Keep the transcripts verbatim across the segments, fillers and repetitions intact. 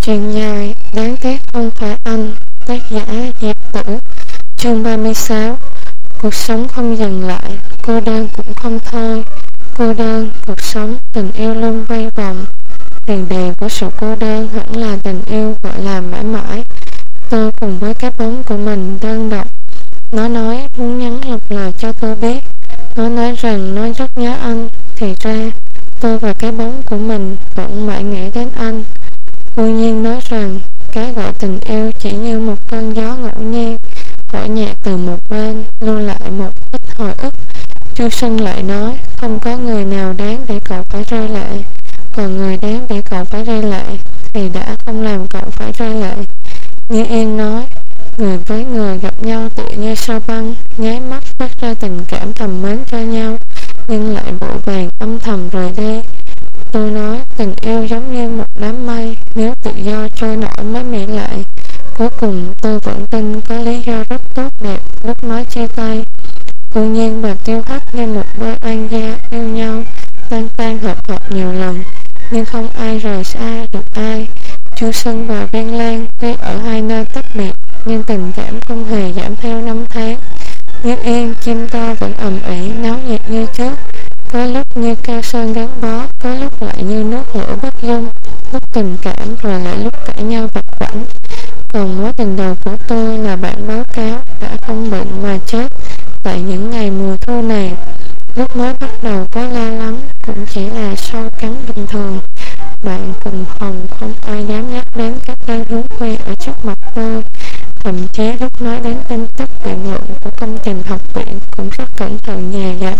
Chuyện dài, đáng tiếc không phải anh. Tác giả Diệp Tử. Chương ba mươi sáu. Cuộc sống không dừng lại, cô đơn cũng không thôi. Cô đơn, cuộc sống, tình yêu luôn quay vòng. Tiền đề của sự cô đơn hẳn là tình yêu gọi là mãi mãi. Tôi cùng với cái bóng của mình đơn độc. Nó nói muốn nhắn lặp lời cho tôi biết. Nó nói rằng nó rất nhớ anh. Thì ra tôi và cái bóng của mình vẫn mãi nghĩ đến anh. Cô nhiên nói rằng cái gọi tình yêu chỉ như một cơn gió ngẫu nhiên, thổi nhẹ từ một bên, lưu lại một ít hồi ức. Chu Sinh lại nói không có người nào đáng để cậu phải rơi lệ, còn người đáng để cậu phải rơi lệ thì đã không làm cậu phải rơi lệ. Như Yên nói, người với người gặp nhau tự như sao băng, nháy mắt phát ra tình cảm thầm mến cho nhau, nhưng lại vội vàng âm thầm rời đi. Tôi nói tình yêu giống như một đám mây, nếu tự do trôi nổi mới mỹ lệ. Cuối cùng tôi vẫn tin có lý do rất tốt đẹp lúc nói chia tay. Tự nhiên và Tiêu Hắc như một đôi oan gia yêu nhau, tan tan hợp hợp nhiều lần, nhưng không ai rời xa được ai. Chu Sân và Viên Lan tuy ở hai nơi tách biệt, nhưng tình cảm không hề giảm theo năm tháng. Như Yên, chim to vẫn ầm ĩ náo nhiệt như trước, có lúc như cao sơn gắn bó, có lúc lại như nước lửa bất dung, lúc tình cảm rồi lại lúc cãi nhau vặt vãnh. Còn mối tình đầu của tôi là bản báo cáo đã không bệnh mà chết tại những ngày mùa thu này. Lúc mới bắt đầu có lo lắng cũng chỉ là sâu cắn bình thường. Bạn cùng phòng không ai dám nhắc đến các đơn hướng khuya ở trước mặt tôi. Thậm chí lúc nói đến tin tức biện luận của công trình học viện cũng rất cẩn thận dè dặt,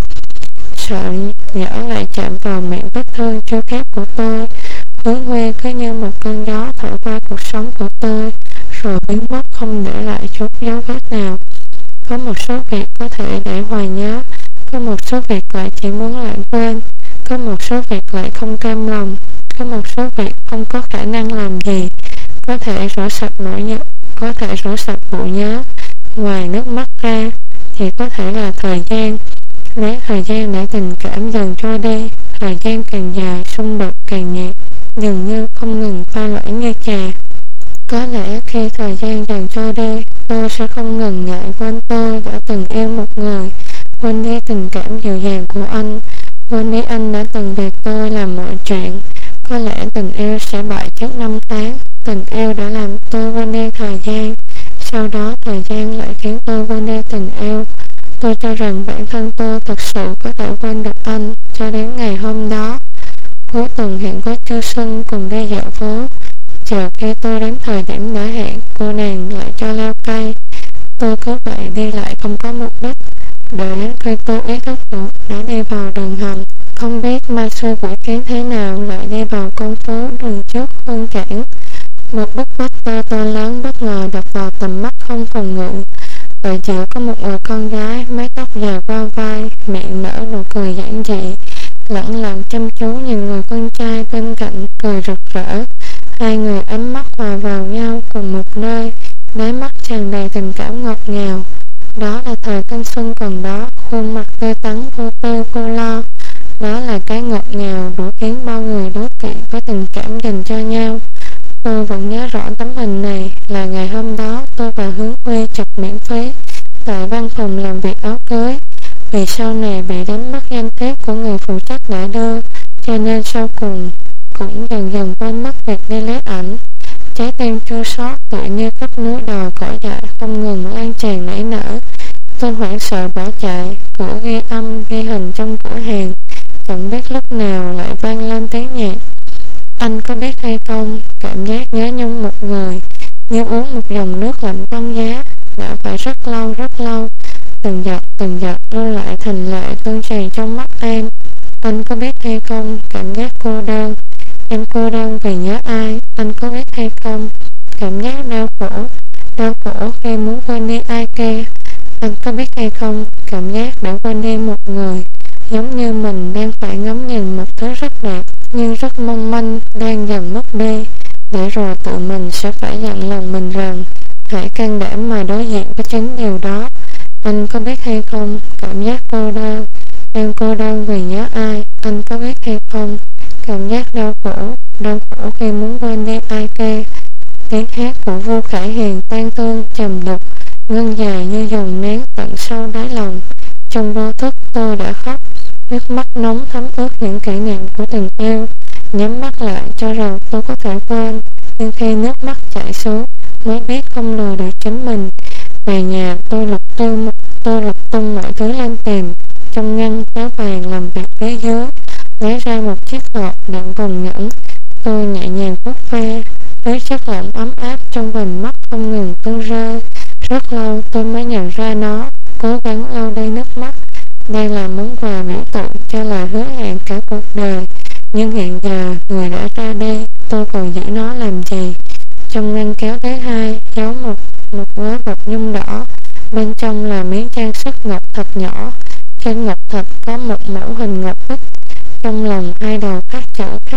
sợ nhỡ lại chạm vào miệng vết thương chưa khép của tôi. Hướng Huy cứ như một cơn gió thổi qua cuộc sống của tôi, rồi biến mất không để lại chút dấu vết nào. Có một số việc có thể để hoài nhớ, có một số việc lại chỉ muốn lãng quên, có một số việc lại không cam lòng, có một số việc không có khả năng làm gì. Có thể rửa sạch nỗi nhớ, có thể rửa sạch vụ nhớ. Ngoài nước mắt ra thì có thể là thời gian. Lấy thời gian để tình cảm dần trôi đi. Thời gian càng dài, xung đột càng nhạt, dường như không ngừng pha loãng như trà. Có lẽ khi thời gian dần trôi đi, tôi sẽ không ngần ngại quên tôi đã từng yêu một người, quên đi tình cảm dịu dàng của anh, quên đi anh đã từng vì tôi làm mọi chuyện. Có lẽ tình yêu sẽ bại trước năm tháng. Tình yêu đã làm tôi quên đi thời gian, sau đó thời gian lại khiến tôi quên đi tình yêu. Tôi cho rằng bản thân tôi thật sự có thể quên được anh cho đến ngày hôm đó. Cuối tuần hẹn với Chu Xuân cùng đi dạo phố. Chờ khi tôi đến thời điểm đã hẹn, cô nàng lại cho leo cây. Tôi cứ vậy đi lại không có mục đích, đợi đến khi tôi ý thức được đã đi vào đường hầm. Không biết ma sư quỷ kiến thế nào lại đi vào con phố đường trước Hương Cảng. Một bức vách to to lớn bất ngờ đập vào tầm mắt không phòng ngự. Ở giữa có một người con gái, mái tóc dài qua vai, miệng nở nụ cười giản dị, lẳng lặng chăm chú nhìn người con trai bên cạnh cười rực rỡ. Hai người ánh mắt hòa vào nhau cùng một nơi, đáy mắt tràn đầy tình cảm ngọt ngào. Đó là thời thanh xuân còn đó, khuôn mặt tươi tắn vô tư vô lo. Đó là cái ngọt ngào đủ khiến bao người đố kỵ với tình cảm dành cho nhau. Tôi vẫn nhớ rõ tấm hình này, là ngày hôm đó tôi và Hướng Huy chụp miễn phí tại văn phòng làm việc áo cưới. Vì sau này bị đánh mất danh thiếp của người phụ trách đã đưa, cho nên sau cùng cũng dần dần quên mất việc đi lấy ảnh. Trái tim chua xót tựa như khắp núi đồi cỏ dại không ngừng lan tràn nảy nở. Tôi hoảng sợ bỏ chạy, cửa ghi âm ghi hình trong cửa hàng chẳng biết lúc nào lại vang lên tiếng nhạc. Anh có biết hay không, cảm giác nhớ nhung một người như uống một dòng nước lạnh băng giá, đã phải rất lâu rất lâu. Từng giọt từng giọt lưu lại thành lệ tuôn tràn trong mắt em. Anh có biết hay không, cảm giác cô đơn, em cô đơn vì nhớ ai. Anh có biết hay không, cảm giác đau khổ, đau khổ khi muốn quên đi ai kia. Anh có biết hay không, cảm giác đã quên đi một người, giống như mình đang phải ngắm nhìn một thứ rất đẹp nhưng rất mong manh đang dần mất đi, để rồi tự mình sẽ phải dặn lòng mình rằng hãy can đảm mà đối diện với chính điều đó. Anh có biết hay không, cảm giác cô đơn, em cô đơn vì nhớ ai. Anh có biết hay không, cảm giác đau khổ, đau khổ khi muốn quên đi ai kia. Tiếng hát của Vu Khải Hiền tan thương trầm đục, ngân dài như dòng nén tận sâu đáy lòng. Trong vô thức tôi đã khóc, nước mắt nóng thấm ướt những kỷ niệm của tình yêu. Nhắm mắt lại cho rồi tôi có thể quên, nhưng khi nước mắt chảy xuống mới biết không lừa được chính mình. Về nhà tôi lục tung tôi lục tung mọi thứ lên tìm. Trong ngăn kéo vàng làm việc phía dưới, lấy ra một chiếc hộp đựng vòng nhẫn. Tôi nhẹ nhàng vuốt ve, với chất lỏng ấm áp trong vành mắt không ngừng tuôn rơi. Rất lâu tôi mới nhận ra nó, cố gắng lau đi nước mắt. Đây là món quà biểu tượng cho lời hứa hẹn cả cuộc đời. Nhưng hiện giờ người đã ra đi, tôi còn giữ nó làm gì? Trong ngăn kéo thứ hai giấu một một gói bột nhung đỏ, bên trong là miếng trang sức ngọc thật nhỏ. Trên ngọc thạch có một mẫu hình ngọc bích, trong lòng hai đầu khắc chữ khắc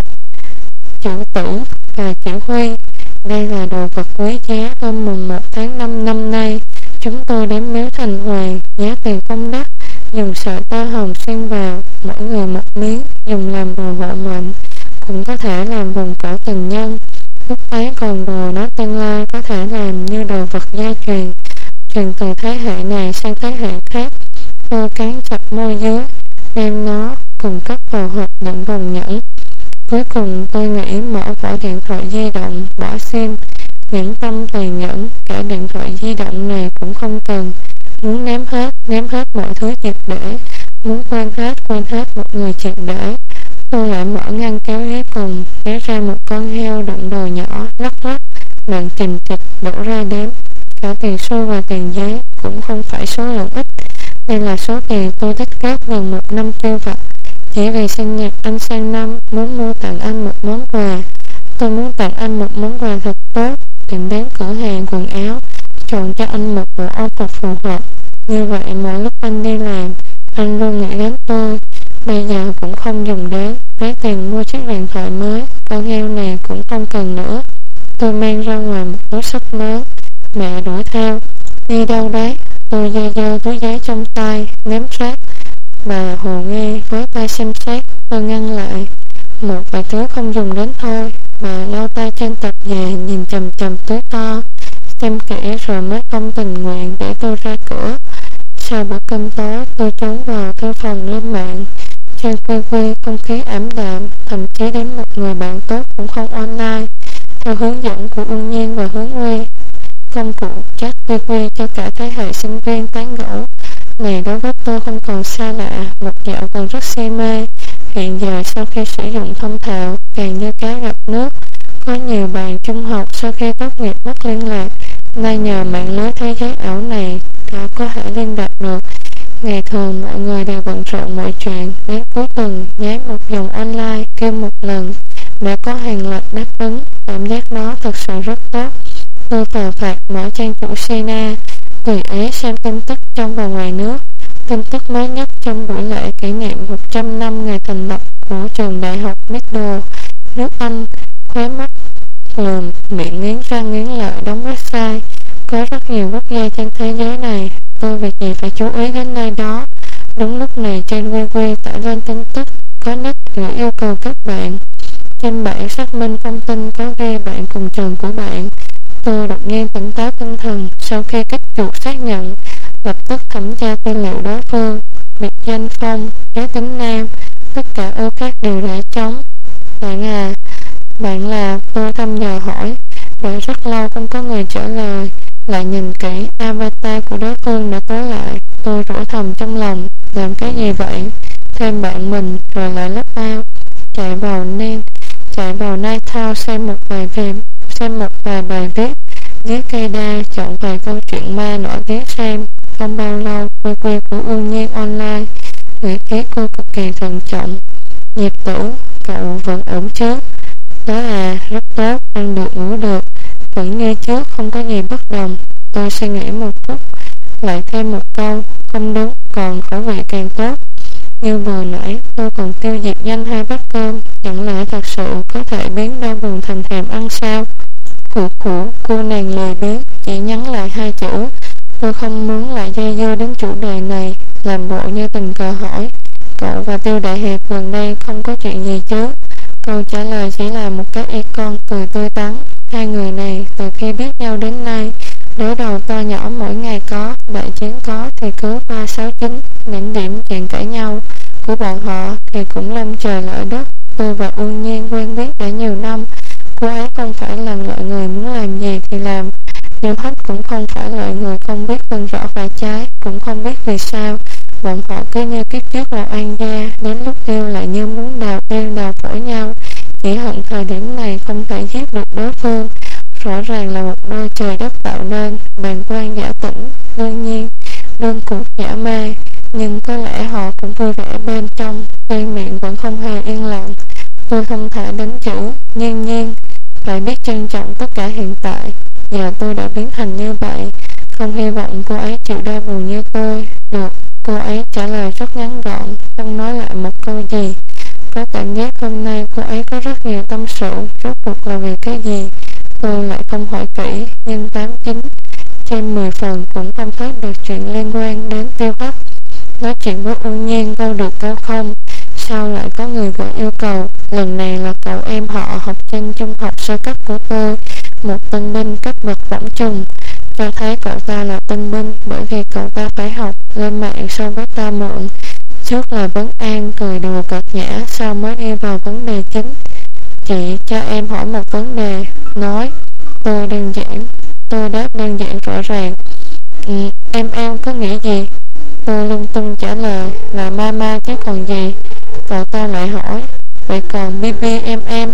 chữ tử và chữ Huy. Đây là đồ vật quý giá. Hôm mùng một tháng năm năm nay, chúng tôi đến miếu Thành Hoàng, giá tiền không đắt, dùng sợi tơ hồng xuyên vào, mỗi người một miếng, dùng làm đồ hộ mệnh, cũng có thể làm vòng cổ tình nhân. Lúc ấy còn đồ nó tương lai có thể làm như đồ vật gia truyền, truyền từ thế hệ này sang thế hệ khác. Tôi cắn chặt môi dưới, đem nó cùng cất vào hộp đựng vòng nhẫn. Cuối cùng tôi nghĩ mở vỏ điện thoại di động, bỏ sim, nhẫn tâm tàn nhẫn, cả điện thoại di động này cũng không cần. Muốn ném hết, ném hết mọi thứ triệt để, muốn quên hết, quên hết một người triệt để. Tôi lại mở ngăn kéo ghế cùng, lấy ra một con heo đựng đồ nhỏ, lắc lắc, nặng chình chịch, đổ ra đếm. Cả tiền xu và tiền giấy, cũng không phải số lượng ít. Đây là số tiền tôi tích góp gần một năm tiêu vặt, chỉ vì sinh nhật anh sang năm, muốn mua tặng anh một món quà. Tôi muốn tặng anh một món quà thật tốt, tìm đến cửa hàng quần áo, chọn cho anh một bộ âu phục phù hợp. Như vậy mỗi lúc anh đi làm, anh luôn nghĩ đến tôi. Bây giờ cũng không dùng đến, lấy tiền mua chiếc điện thoại mới, con heo này cũng không cần nữa. Tôi mang ra ngoài một túi xách lớn. Mẹ đuổi theo. Đi đâu đấy? Tôi giơ giơ túi giấy trong tay, ném rác. Bà hồ nghi với tay xem xét. Tôi ngăn lại. Một vài thứ không dùng đến thôi. Bà lau tay trên tập về, nhìn chầm chầm túi to, xem kỹ rồi mới không tình nguyện để tôi ra cửa. Sau bữa cơm tối, tôi trốn vào thư phòng lên mạng. Trên quy quy không khí ảm đạm, thậm chí đến một người bạn tốt cũng không online. Theo hướng dẫn của Ưng Nhiên và Hướng Nguy, công cụ chat quy quy cho cả thế hệ sinh viên tán gẫu này đối với tôi không còn xa lạ, một dạo còn rất say mê. Hiện giờ sau khi sử dụng thông thạo, càng như cá gặp nước. Có nhiều bạn trung học sau khi tốt nghiệp mất liên lạc, nay nhờ mạng lưới thế giới ảo này đã có thể liên lạc được. Ngày thường mọi người đều bận rộn mọi chuyện, đến cuối tuần nháy một dòng online kêu một lần đã có hàng loạt đáp ứng. Cảm giác đó thật sự rất tốt. Tôi phờ phạc mở trang chủ Sina, tùy ý xem tin tức trong và ngoài nước. Tin tức mới nhất trong buổi lễ kỷ niệm một trăm năm ngày thành lập của trường đại học McGill, nước Anh. Khóe mắt lườm, miệng nghiến răng nghiến lợi đóng website. Có rất nhiều quốc gia trên thế giới này, tôi việc gì phải chú ý đến nơi đó. Đúng lúc này trên quy quy tải lên tin tức có nick gửi yêu cầu các bạn. Trên bảng xác minh thông tin có ghi bạn cùng trường của bạn. Tôi đột nhiên tỉnh táo tinh thần, sau khi kích chuột xác nhận, lập tức thẩm tra tư liệu đối phương, biệt danh Phong, giới tính nam, tất cả ô khác đều đã trống. Bạn à, bạn là, tôi thăm dò hỏi. Đợi rất lâu không có người trả lời, lại nhìn kỹ, avatar của đối phương đã tối lại. Tôi rủa thầm trong lòng, làm cái gì vậy? Thêm bạn mình rồi lại lấp ao. Chạy vào nên chạy vào Nighttown xem một vài phim, xem một vài bài viết, viết cây đa, chọn vài câu chuyện ma nổi tiếng xem. Không bao lâu, quy quy của Ương Nhiên online, ngữ khí cô cực kỳ thận trọng. Nhịp tửu, cậu vẫn ổn chứ? Đó à, rất tốt, ăn được ngủ được, vẫn như trước, không có gì bất đồng. Tôi suy nghĩ một phút, lại thêm một câu, không đúng, còn khẩu vị càng tốt. Như vừa nãy, tôi còn tiêu diệt nhanh hai bát cơm, chẳng lẽ thật sự có thể biến đau buồn thành thèm ăn sao? Khủ khủ, cô nàng lười biếng, chỉ nhắn lại hai chữ. Tôi không muốn lại dây dưa đến chủ đề này, làm bộ như tình cờ hỏi, cậu và Tiêu Đại Hiệp gần đây không có chuyện gì chứ? Câu trả lời chỉ là một cái icon cười tươi tắn. Hai người người này từ khi biết nhau đến nay. Đối đầu to nhỏ mỗi ngày có, đại chiến có thì cứ ba sáu chín, đỉnh điểm chuyện cãi nhau của bọn họ thì cũng long trời lở đất. Tôi và Uông Nhiên quen biết đã nhiều năm. Cô ấy không phải là loại người muốn làm gì thì làm, nhưng hết cũng không phải loại người không biết phân rõ phải trái, cũng không biết vì sao bọn họ cứ như kiếp trước là oan gia, đến lúc yêu lại như muốn đào yêu đào phổi nhau, chỉ hận thời điểm này không thể giết được đối phương. Rõ ràng là một đôi trời đất tạo nên, bàng quan giả tĩnh, đương nhiên đơn cuộc giả mê, nhưng có lẽ họ cũng vui vẻ bên trong, tuy miệng vẫn không hề yên lặng. Tôi không thể đánh chữ, Nhiên Nhiên phải biết trân trọng tất cả hiện tại. Giờ tôi đã biến thành như vậy, không hy vọng cô ấy chịu đau buồn như tôi. Được, cô ấy trả lời rất ngắn gọn, không nói lại một câu gì. Có cảm giác hôm nay cô ấy có rất nhiều tâm sự, rốt cuộc là vì cái gì tôi lại không hỏi kỹ, nhưng tám chín trên mười phần cũng không thấy được chuyện liên quan đến Tiêu Hắc. Nói chuyện với Uông Nhiên câu được câu không, sau lại có người gửi yêu cầu. Lần này là cậu em họ học sinh trung học sơ cấp của tôi, một tân binh cấp bậc bổng trùng, cho thấy cậu ta là tân binh bởi vì cậu ta phải học lên mạng so với ta muộn. Trước là vấn an cười đùa cợt nhã, sau mới đi vào vấn đề chính. Chị cho em hỏi một vấn đề. Nói. Tôi đơn giản. Tôi đáp đơn giản rõ ràng. Ừ, em em có nghĩ gì? Tôi lung tung trả lời là mama chứ còn gì. Cậu ta lại hỏi, vậy còn bi bi em em?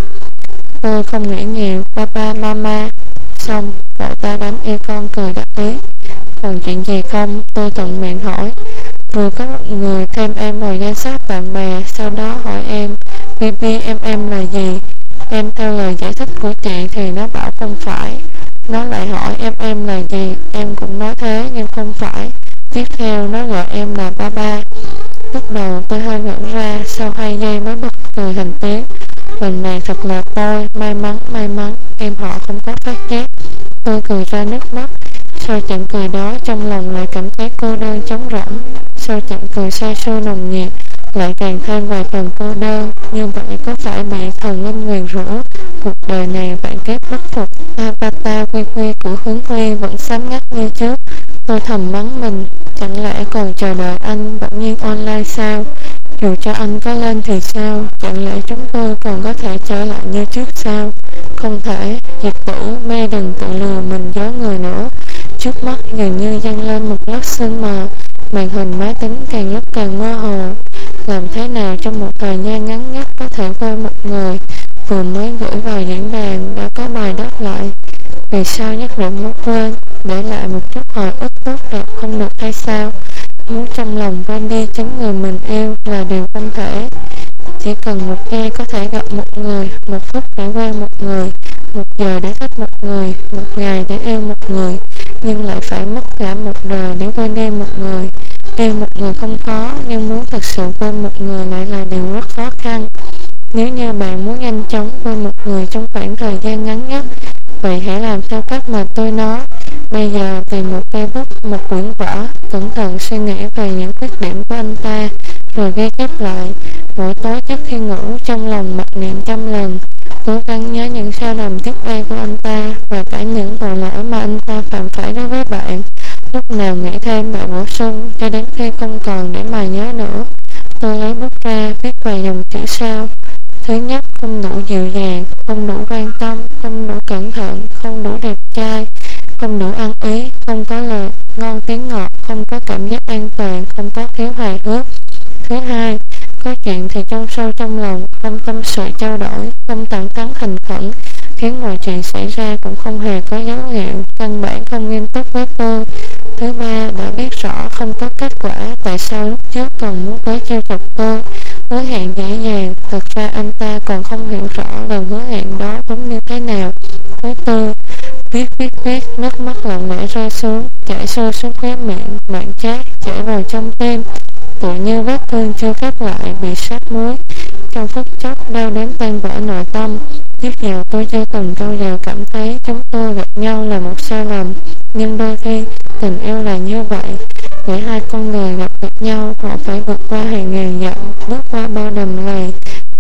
Tôi không nghĩ nhiều, papa mama. Xong, cậu ta đánh yêu con cười đắc ý. Còn chuyện gì không? Tôi thuận miệng hỏi. Vừa có một người thêm em vào danh sách bạn bè, sau đó hỏi em bi bi em em là gì. Em theo lời giải thích của chị thì nó bảo không phải. Nó lại hỏi em em là gì, em cũng nói thế nhưng không phải. Tiếp theo nó gọi em là ba ba. Lúc đầu tôi hơi ngẩn ra, sau hai giây mới bật cười thành tiếng. Lần này thật là tôi, may mắn, may mắn, em họ không có phát giác. Tôi cười ra nước mắt. Sau trận cười đó trong lòng lại cảm thấy cô đơn trống rỗng. Sau trận cười say sưa nồng nhiệt lại càng thêm vài phần cô đơn. Như vậy có phải bị thần linh nguyền rủa? Cuộc đời này vạn kiếp bất phục. Avatar quy quy của Hướng Huy vẫn sáng ngắt như trước. Tôi thầm mắng mình, chẳng lẽ còn chờ đợi anh bỗng nhiên online sao? Dù cho anh có lên thì sao? Chẳng lẽ chúng tôi còn có thể trở lại như trước sao? Không thể. Diệp Tử, mê đừng tự lừa mình dối người nữa. Trước mắt dường như dâng lên một lớp sương mờ, màn hình máy tính càng lúc càng mơ hồ. Làm thế nào trong một thời gian ngắn ngắt có thể quên một người? Vừa mới gửi vào diễn đàn đã có bài đáp lại. Vì sao nhất định muốn quên, để lại một chút hồi ức tốt đẹp không được hay sao? Muốn trong lòng quên đi chính người mình yêu là điều không thể. Chỉ cần một giây có thể gặp một người, một phút để quen một người, một giờ để thích một người, một ngày để yêu một người, nhưng lại phải mất cả một đời để quên đi một người. Yêu một người không khó, nhưng muốn thực sự quên một người lại là điều rất khó khăn. Nếu như bạn muốn nhanh chóng quên một người trong khoảng thời gian ngắn nhất, vậy hãy làm theo cách mà tôi nói. Bây giờ tìm một Facebook, một quyển vở, cẩn thận suy nghĩ về những khuyết điểm của anh ta, rồi ghi chép lại. Mỗi tối trước khi ngủ, trong lòng mặc niệm trăm lần, cố gắng nhớ những sai lầm trước đây của anh ta và cả những tội lỗi mà anh ta phạm phải đối với bạn. Lúc nào nghĩ thêm bạn bổ sung, cho đến khi không còn để mà nhớ nữa. Tôi lấy bút ra viết vài dòng chữ sau. Thứ nhất, không đủ dịu dàng, không đủ quan tâm, không đủ cẩn thận, không đủ đẹp trai, không đủ ăn ý, không có lời ngon tiếng ngọt, không có cảm giác an toàn, không có thiếu hài hước. Thứ hai, có chuyện thì trong sâu trong lòng, không tâm sự trao đổi, không thẳng thắn thành khẩn, khiến mọi chuyện xảy ra cũng không hề có dấu hiệu, căn bản không nghiêm túc với tôi. Thứ ba, đã biết rõ không có kết quả, tại sao lúc trước còn muốn tới chiêu chọc tôi, hứa hẹn dễ dàng, thực ra anh ta còn không hiểu rõ lần hứa hẹn đó đúng như thế nào. Thứ tư, viết viết viết, nước mắt lặng lẽ rơi xuống, chảy xuôi xuống khóe miệng, mặn chát chảy vào trong tim, tự như vết thương chưa khép lại bị sát muối. Trong phút chốc đau đến tan vỡ nội tâm. Trước giờ tôi chưa từng bao giờ cảm thấy chúng tôi gặp nhau là một sai lầm, nhưng đôi khi tình yêu là như vậy. Để hai con người gặp được nhau, họ phải vượt qua hàng ngàn dặm, bước qua bao đầm lầy,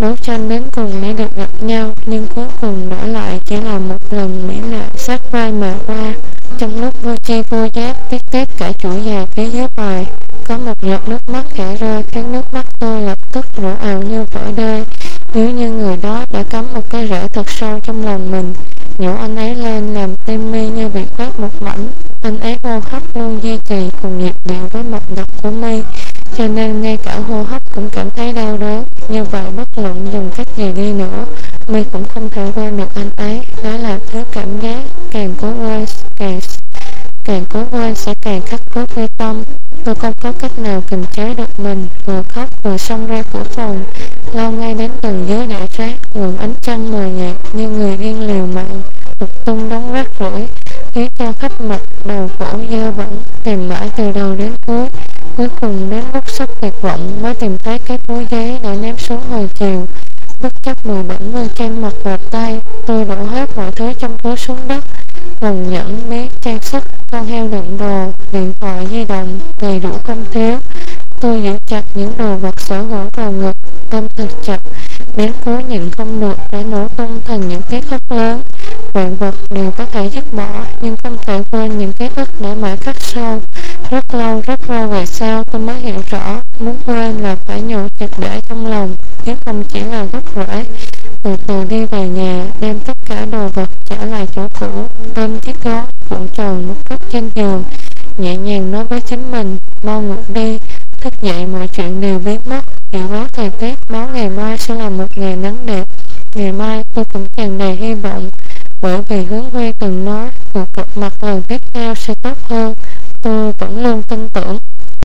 đấu tranh đến cùng để được gặp nhau, nhưng cuối cùng đổi lại chỉ là một lần mỹ nạn sát vai mà qua. Trong lúc vô tri vô giác viết tiếp cả chuỗi dài phía dưới bài, có một giọt nước mắt chảy rơi khiến nước mắt tôi lập tức đổ ào như vỡ đê. Nếu như người đó đã cắm một cái rễ thật sâu trong lòng mình, nhổ anh ấy lên làm tim mi như bị quét một mảnh. Anh ấy hô hấp luôn duy trì cùng nhịp điệu với mạch đập của mi, cho nên ngay cả hô hấp cũng cảm thấy đau đớn. Như vậy bất luận dùng cách gì đi nữa, mi cũng không thể quên được anh ấy. Đó là thứ cảm giác càng cố quên càng càng cố quên sẽ càng khắc cốt với tâm. Tôi không có cách nào kiềm chế được mình, vừa khóc vừa xông ra cửa phòng, lao ngay đến tầng dưới đại trác. Nguồn ánh trăng mờ nhạt như người điên liều mạng lục tung đống rác rưởi, khiến cho khách mặt đầu cổ dơ bẩn, tìm mãi từ đầu đến cuối. Cuối cùng đến lúc sắp tuyệt vọng mới tìm thấy cái túi giấy đã ném xuống hồi chiều. Bất chấp mùi bẩn lên trên mặt và tay, tôi đổ hết mọi thứ trong túi xuống đất: vòng nhẫn, bé, trang sức, con heo đựng đồ, điện thoại di động, đầy đủ không thiếu. Tôi giữ chặt những đồ vật sở hữu vào ngực, ôm thật chặt, đến cuối nhịn không được để nổ tung thành những cái khóc lớn. Vạn vật đều có thể dứt bỏ, nhưng không thể quên những ký ức để mãi khắc sâu. Rất lâu, rất lâu về sau tôi mới hiểu rõ, muốn quên là phải nhổ triệt để trong lòng, chứ không chỉ là gốc rễ. Từ từ đi về nhà, đem tất cả đồ vật trở lại chỗ cũ, ôm chiếc gối cuộn tròn một góc trên giường, nhẹ nhàng nói với chính mình: mau ngủ đi, thức dậy mọi chuyện đều biến mất. Dự báo thời tiết báo ngày mai sẽ là một ngày nắng đẹp. Ngày mai tôi cũng tràn đầy hy vọng, bởi vì Hướng Huy từng nói cuộc gặp mặt lần tiếp theo sẽ tốt hơn. Tôi vẫn luôn tin tưởng.